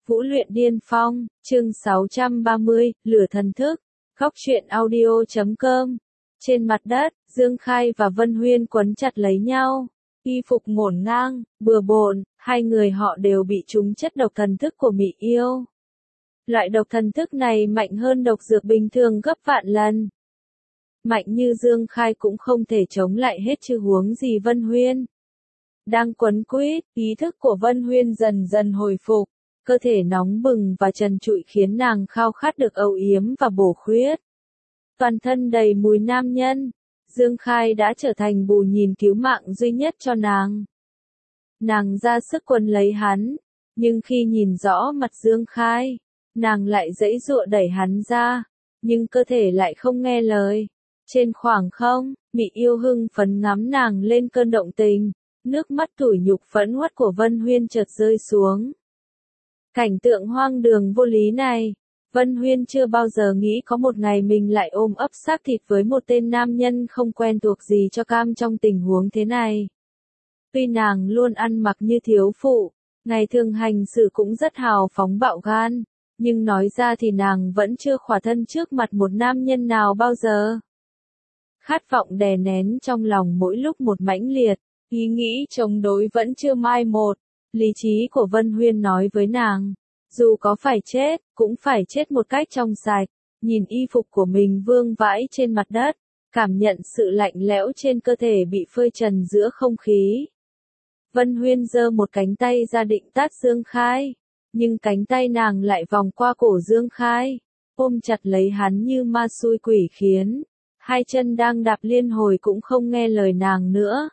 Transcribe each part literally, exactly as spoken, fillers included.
Vũ luyện điên phong, chương sáu trăm ba mươi, lửa thần thức, góc truyện audio chấm com. Trên mặt đất, Dương Khai và Vân Huyên quấn chặt lấy nhau, y phục ngổn ngang, bừa bộn, hai người họ đều bị trúng chất độc thần thức của Mị Yêu. Loại độc thần thức này mạnh hơn độc dược bình thường gấp vạn lần. Mạnh như Dương Khai cũng không thể chống lại hết chứ huống gì Vân Huyên. Đang quấn quýt, ý thức của Vân Huyên dần dần hồi phục, cơ thể nóng bừng và trần trụi khiến nàng khao khát được âu yếm và bổ khuyết. Toàn thân đầy mùi nam nhân, Dương Khai đã trở thành bù nhìn cứu mạng duy nhất cho nàng. Nàng ra sức quấn lấy hắn, nhưng khi nhìn rõ mặt Dương Khai, nàng lại giãy giụa đẩy hắn ra, nhưng cơ thể lại không nghe lời. Trên khoảng không, Mị Yêu hưng phấn ngắm nàng lên cơn động tình, nước mắt tủi nhục phẫn uất của Vân Huyên chợt rơi xuống. Cảnh tượng hoang đường vô lý này, Vân Huyên chưa bao giờ nghĩ có một ngày mình lại ôm ấp xác thịt với một tên nam nhân không quen thuộc gì cho cam trong tình huống thế này. Tuy nàng luôn ăn mặc như thiếu phụ, ngày thường hành xử cũng rất hào phóng bạo gan, nhưng nói ra thì nàng vẫn chưa khỏa thân trước mặt một nam nhân nào bao giờ. Khát vọng đè nén trong lòng mỗi lúc một mãnh liệt, ý nghĩ chống đối vẫn chưa mai một. Lý trí của Vân Huyên nói với nàng, dù có phải chết, cũng phải chết một cách trong sạch. Nhìn y phục của mình vương vãi trên mặt đất, cảm nhận sự lạnh lẽo trên cơ thể bị phơi trần giữa không khí. Vân Huyên giơ một cánh tay ra định tát Dương Khai, nhưng cánh tay nàng lại vòng qua cổ Dương Khai, ôm chặt lấy hắn như ma xui quỷ khiến. Hai chân đang đạp liên hồi cũng không nghe lời nàng nữa.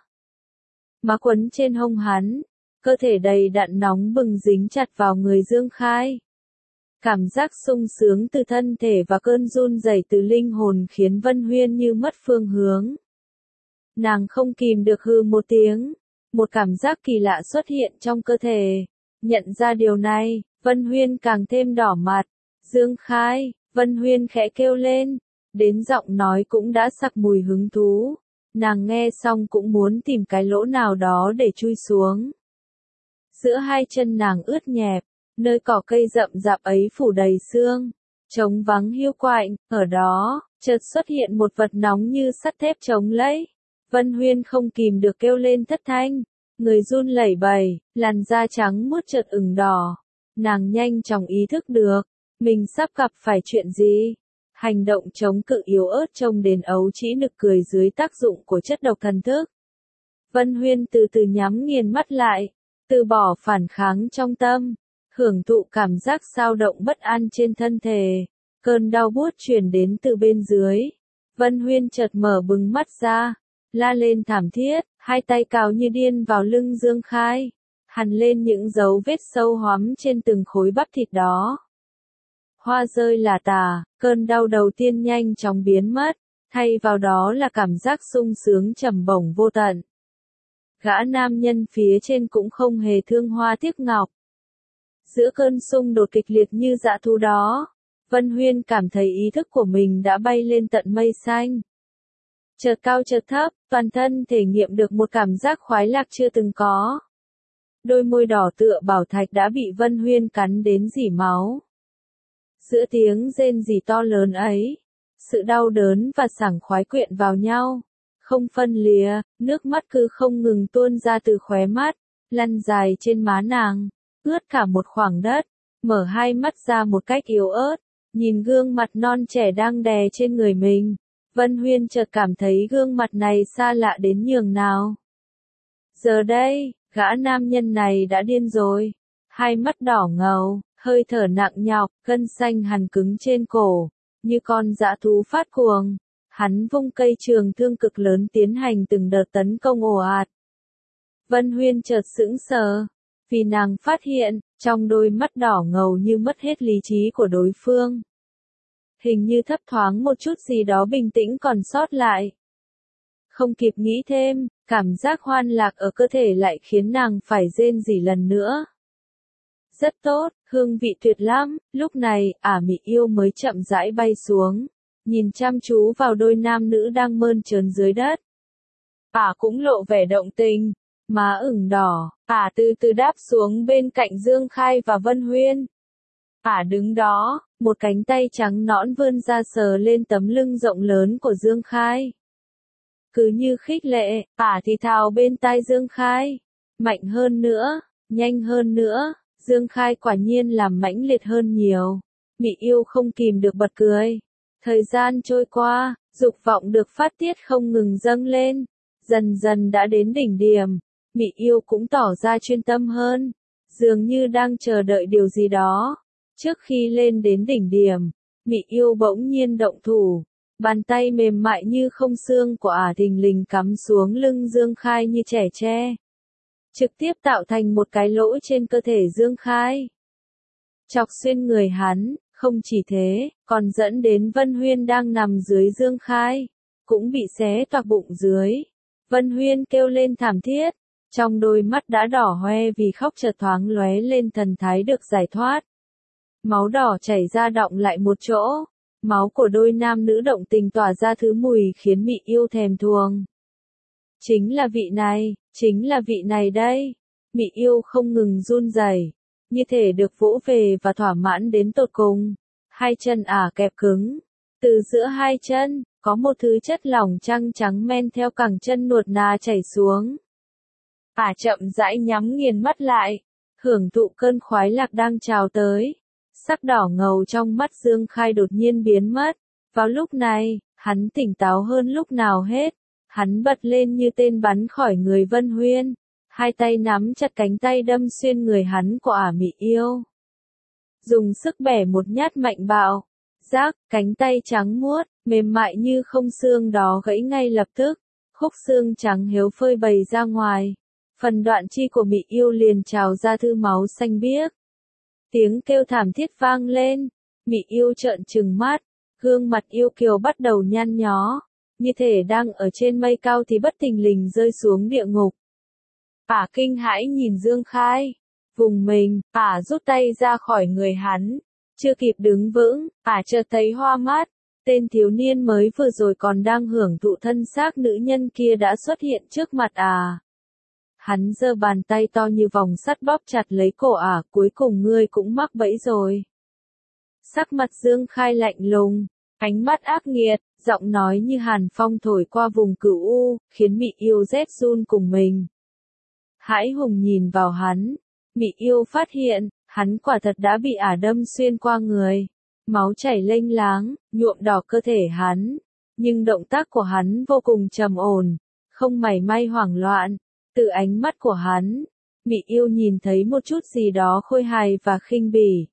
Má quấn trên hông hắn, cơ thể đầy đặn nóng bừng dính chặt vào người Dương Khai. Cảm giác sung sướng từ thân thể và cơn run rẩy từ linh hồn khiến Vân Huyên như mất phương hướng. Nàng không kìm được hừ một tiếng, một cảm giác kỳ lạ xuất hiện trong cơ thể. Nhận ra điều này, Vân Huyên càng thêm đỏ mặt. Dương Khai, Vân Huyên khẽ kêu lên, đến giọng nói cũng đã sặc mùi hứng thú. Nàng nghe xong cũng muốn tìm cái lỗ nào đó để chui xuống. Giữa hai chân nàng ướt nhẹp, nơi cỏ cây rậm rạp ấy phủ đầy sương, trống vắng hiu quạnh, ở đó, chợt xuất hiện một vật nóng như sắt thép chống lấy. Vân Huyên không kìm được kêu lên thất thanh, người run lẩy bẩy, làn da trắng muốt chợt ửng đỏ. Nàng nhanh chóng ý thức được, mình sắp gặp phải chuyện gì. Hành động chống cự yếu ớt trông đến ấu trĩ nực cười dưới tác dụng của chất độc thần thức. Vân Huyên từ từ nhắm nghiền mắt lại, từ bỏ phản kháng trong tâm, hưởng thụ cảm giác dao động bất an trên thân thể, cơn đau buốt truyền đến từ bên dưới. Vân Huyên chợt mở bừng mắt ra, la lên thảm thiết, hai tay cào như điên vào lưng Dương Khai, hằn lên những dấu vết sâu hoắm trên từng khối bắp thịt đó. Hoa rơi là tả, cơn đau đầu tiên nhanh chóng biến mất, thay vào đó là cảm giác sung sướng trầm bổng vô tận. Gã nam nhân phía trên cũng không hề thương hoa tiếc ngọc. Giữa cơn xung đột kịch liệt như dã thú đó, Vân Huyên cảm thấy ý thức của mình đã bay lên tận mây xanh. Chợt cao chợt thấp, toàn thân thể nghiệm được một cảm giác khoái lạc chưa từng có. Đôi môi đỏ tựa bảo thạch đã bị Vân Huyên cắn đến rỉ máu. Giữa tiếng rên rỉ to lớn ấy, sự đau đớn và sảng khoái quyện vào nhau, không phân lìa, nước mắt cứ không ngừng tuôn ra từ khóe mắt, lăn dài trên má nàng, ướt cả một khoảng đất. Mở hai mắt ra một cách yếu ớt, nhìn gương mặt non trẻ đang đè trên người mình, Vân Huyên chợt cảm thấy gương mặt này xa lạ đến nhường nào. Giờ đây, gã nam nhân này đã điên rồi, hai mắt đỏ ngầu, hơi thở nặng nhọc, gân xanh hằn cứng trên cổ, như con dã thú phát cuồng. Hắn vung cây trường thương cực lớn tiến hành từng đợt tấn công ồ ạt. Vân Huyên chợt sững sờ, vì nàng phát hiện, trong đôi mắt đỏ ngầu như mất hết lý trí của đối phương. Hình như thấp thoáng một chút gì đó bình tĩnh còn sót lại. Không kịp nghĩ thêm, cảm giác hoan lạc ở cơ thể lại khiến nàng phải rên rỉ lần nữa. Rất tốt, hương vị tuyệt lắm. Lúc này, ả Mị Yêu mới chậm rãi bay xuống, nhìn chăm chú vào đôi nam nữ đang mơn trớn dưới đất. Ả cũng lộ vẻ động tình, má ửng đỏ, ả từ từ đáp xuống bên cạnh Dương Khai và Vân Huyên, Ả đứng đó, một cánh tay trắng nõn vươn ra sờ lên tấm lưng rộng lớn của Dương Khai. Cứ như khích lệ, Ả thì thào bên tai Dương Khai. Mạnh hơn nữa, nhanh hơn nữa, Dương Khai quả nhiên làm mãnh liệt hơn nhiều. Mị yêu không kìm được bật cười. Thời gian trôi qua, dục vọng được phát tiết không ngừng dâng lên. Dần dần đã đến đỉnh điểm. Mị yêu cũng tỏ ra chuyên tâm hơn. Dường như đang chờ đợi điều gì đó. Trước khi lên đến đỉnh điểm, Mị yêu bỗng nhiên động thủ. Bàn tay mềm mại như không xương của Ả thình lình cắm xuống lưng Dương Khai như trẻ tre. Trực tiếp tạo thành một cái lỗ trên cơ thể Dương Khai. Chọc xuyên người hắn, không chỉ thế, còn dẫn đến Vân Huyên đang nằm dưới Dương Khai. Cũng bị xé toạc bụng dưới. Vân Huyên kêu lên thảm thiết. Trong đôi mắt đã đỏ hoe vì khóc chợt thoáng lóe lên thần thái được giải thoát. Máu đỏ chảy ra đọng lại một chỗ. Máu của đôi nam nữ động tình tỏa ra thứ mùi khiến Mị yêu thèm thuồng. Chính là vị này, chính là vị này đây. Mị yêu không ngừng run rẩy, như thể được vỗ về và thỏa mãn đến tột cùng. Hai chân Ả kẹp cứng. Từ giữa hai chân, có một thứ chất lỏng trắng trắng men theo cẳng chân nuột nà chảy xuống. Ả chậm rãi nhắm nghiền mắt lại, hưởng thụ cơn khoái lạc đang trào tới. Sắc đỏ ngầu trong mắt Dương Khai đột nhiên biến mất. Vào lúc này, hắn tỉnh táo hơn lúc nào hết. Hắn bật lên như tên bắn khỏi người Vân Huyên. Hai tay nắm chặt cánh tay đâm xuyên người hắn của Ả Mị yêu. Dùng sức bẻ một nhát mạnh bạo. Rác, cánh tay trắng muốt, mềm mại như không xương đó gãy ngay lập tức. Khúc xương trắng héo phơi bày ra ngoài. Phần đoạn chi của Mị yêu liền trào ra thứ máu xanh biếc. Tiếng kêu thảm thiết vang lên. Mị yêu trợn trừng mắt. Gương mặt yêu kiều bắt đầu nhăn nhó. Như thể đang ở trên mây cao thì bất thình lình rơi xuống địa ngục. Ả kinh hãi nhìn Dương Khai. Vùng mình, Ả rút tay ra khỏi người hắn. Chưa kịp đứng vững, Ả chợt thấy hoa mắt. Tên thiếu niên mới vừa rồi còn đang hưởng thụ thân xác nữ nhân kia đã xuất hiện trước mặt Ả. Hắn giơ bàn tay to như vòng sắt bóp chặt lấy cổ Ả, cuối cùng ngươi cũng mắc bẫy rồi. Sắc mặt Dương Khai lạnh lùng, ánh mắt ác nghiệt, giọng nói như hàn phong thổi qua vùng cửu u, khiến Mị yêu rét run cùng mình. Hãi hùng nhìn vào hắn, Mị yêu phát hiện, hắn quả thật đã bị Ả đâm xuyên qua người. Máu chảy lênh láng, nhuộm đỏ cơ thể hắn. Nhưng động tác của hắn vô cùng trầm ổn, không mảy may hoảng loạn. Từ ánh mắt của hắn, Mị yêu nhìn thấy một chút gì đó khôi hài và khinh bỉ.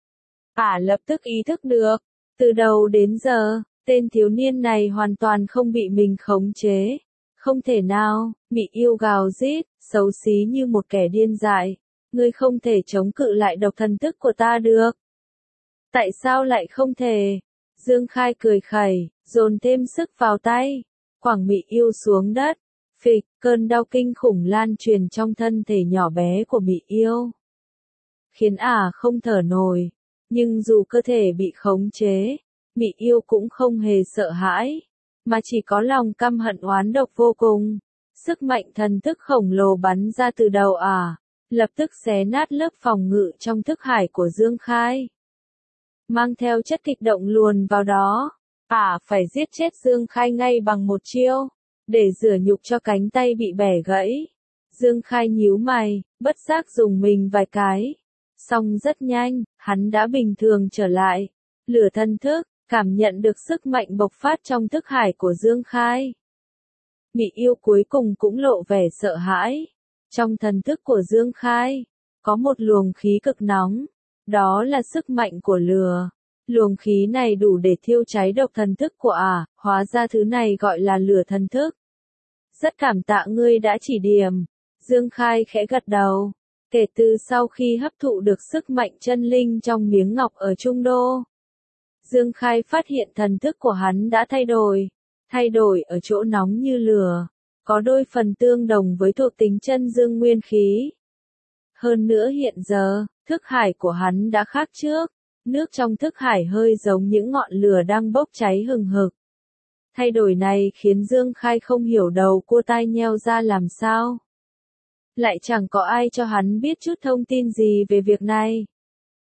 Ả lập tức ý thức được, từ đầu đến giờ, tên thiếu niên này hoàn toàn không bị mình khống chế. Không thể nào, Mị yêu gào rít, xấu xí như một kẻ điên dại. Ngươi không thể chống cự lại độc thần thức của ta được. Tại sao lại không thể? Dương Khai cười khẩy, dồn thêm sức vào tay. Quẳng Mị yêu xuống đất. Phịch, cơn đau kinh khủng lan truyền trong thân thể nhỏ bé của Mị yêu. Khiến Ả không thở nổi. Nhưng dù cơ thể bị khống chế, Mị yêu cũng không hề sợ hãi. Mà chỉ có lòng căm hận oán độc vô cùng. Sức mạnh thần thức khổng lồ bắn ra từ đầu Ả. Lập tức xé nát lớp phòng ngự trong thức hải của Dương Khai. Mang theo chất kịch động luồn vào đó. Ả phải giết chết Dương Khai ngay bằng một chiêu. Để rửa nhục cho cánh tay bị bẻ gãy. Dương Khai nhíu mày, bất giác dùng mình vài cái. Xong rất nhanh, hắn đã bình thường trở lại. Lửa thân thức, cảm nhận được sức mạnh bộc phát trong thức hải của Dương Khai. Mị yêu cuối cùng cũng lộ vẻ sợ hãi. Trong thần thức của Dương Khai, có một luồng khí cực nóng. Đó là sức mạnh của lửa. Luồng khí này đủ để thiêu cháy độc thần thức của Ả, hóa ra thứ này gọi là lửa thần thức. Rất cảm tạ ngươi đã chỉ điểm. Dương Khai khẽ gật đầu. Kể từ sau khi hấp thụ được sức mạnh chân linh trong miếng ngọc ở Trung Đô, Dương Khai phát hiện thần thức của hắn đã thay đổi. Thay đổi ở chỗ nóng như lửa. Có đôi phần tương đồng với thuộc tính chân dương nguyên khí. Hơn nữa hiện giờ, thức hải của hắn đã khác trước. Nước trong thức hải hơi giống những ngọn lửa đang bốc cháy hừng hực. Thay đổi này khiến Dương Khai không hiểu đầu cua tai nheo ra làm sao. Lại chẳng có ai cho hắn biết chút thông tin gì về việc này.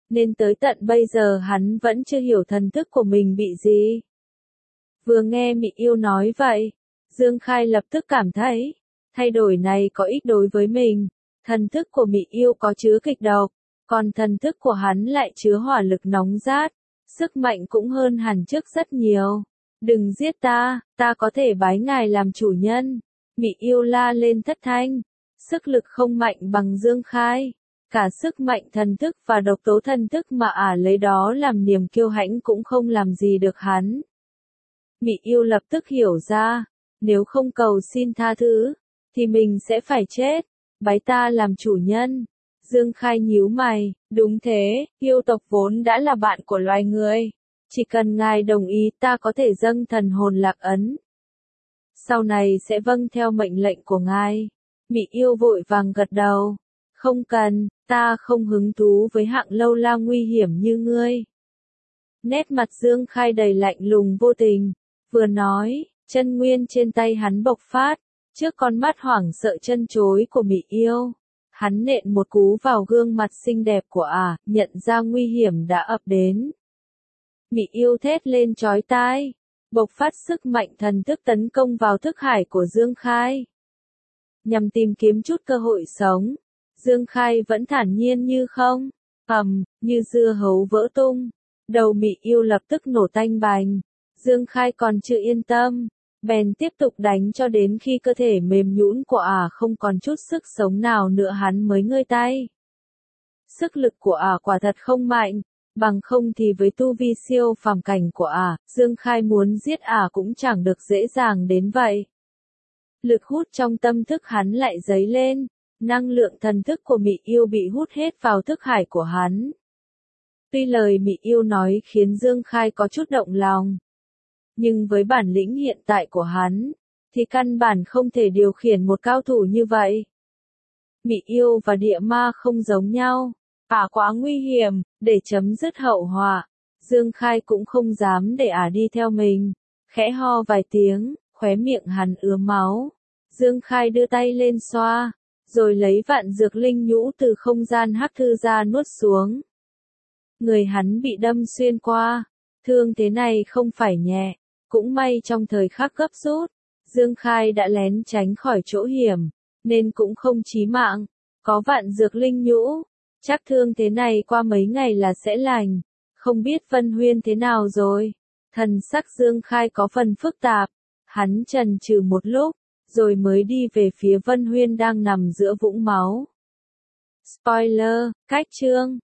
nên tới tận bây giờ hắn vẫn chưa hiểu thần thức của mình bị gì. Vừa nghe Mị Yêu nói vậy, Dương Khai lập tức cảm thấy, thay đổi này có ích đối với mình. Thần thức của Mị Yêu có chứa kịch độc, còn thần thức của hắn lại chứa hỏa lực nóng rát, sức mạnh cũng hơn hẳn trước rất nhiều. Đừng giết ta, ta có thể bái ngài làm chủ nhân. Mị Yêu la lên thất thanh, sức lực không mạnh bằng Dương Khai. Cả sức mạnh thần thức và độc tố thần thức mà ả lấy đó làm niềm kiêu hãnh cũng không làm gì được hắn. Mị Yêu lập tức hiểu ra, nếu không cầu xin tha thứ, thì mình sẽ phải chết. Bái ta làm chủ nhân. Dương Khai nhíu mày, đúng thế, yêu tộc vốn đã là bạn của loài người. Chỉ cần ngài đồng ý ta có thể dâng thần hồn lạc ấn. Sau này sẽ vâng theo mệnh lệnh của ngài. Mị Yêu vội vàng gật đầu. Không cần, ta không hứng thú với hạng lâu la nguy hiểm như ngươi. Nét mặt Dương Khai đầy lạnh lùng vô tình. Vừa nói, chân nguyên trên tay hắn bộc phát. Trước con mắt hoảng sợ chân chối của Mị Yêu, hắn nện một cú vào gương mặt xinh đẹp của ả, nhận ra nguy hiểm đã ập đến. Mị Yêu thét lên chói tai, bộc phát sức mạnh thần thức tấn công vào thức hải của Dương Khai. Nhằm tìm kiếm chút cơ hội sống, Dương Khai vẫn thản nhiên như không, ầm, như dưa hấu vỡ tung. Đầu Mị Yêu lập tức nổ tanh bành. Dương Khai còn chưa yên tâm, bèn tiếp tục đánh cho đến khi cơ thể mềm nhũn của ả không còn chút sức sống nào nữa hắn mới ngơi tay. Sức lực của ả quả thật không mạnh, bằng không thì với tu vi siêu phàm cảnh của ả, Dương Khai muốn giết ả cũng chẳng được dễ dàng đến vậy. Lực hút trong tâm thức hắn lại dấy lên, năng lượng thần thức của Mị Yêu bị hút hết vào thức hải của hắn. Tuy lời Mị Yêu nói khiến Dương Khai có chút động lòng, nhưng với bản lĩnh hiện tại của hắn, thì căn bản không thể điều khiển một cao thủ như vậy. Mị Yêu và địa ma không giống nhau, ả quá nguy hiểm, để chấm dứt hậu họa. Dương Khai cũng không dám để ả đi theo mình, khẽ ho vài tiếng, khóe miệng hắn ứa máu. Dương Khai đưa tay lên xoa, rồi lấy vạn dược linh nhũ từ không gian hắc thư ra nuốt xuống. Người hắn bị đâm xuyên qua, thương thế này không phải nhẹ. Cũng may trong thời khắc gấp rút, Dương Khai đã lén tránh khỏi chỗ hiểm, nên cũng không chí mạng. Có vạn dược linh nhũ, chắc thương thế này qua mấy ngày là sẽ lành. Không biết Vân Huyên thế nào rồi? Thần sắc Dương Khai có phần phức tạp, hắn chần chừ một lúc, rồi mới đi về phía Vân Huyên đang nằm giữa vũng máu. Spoiler, cách chương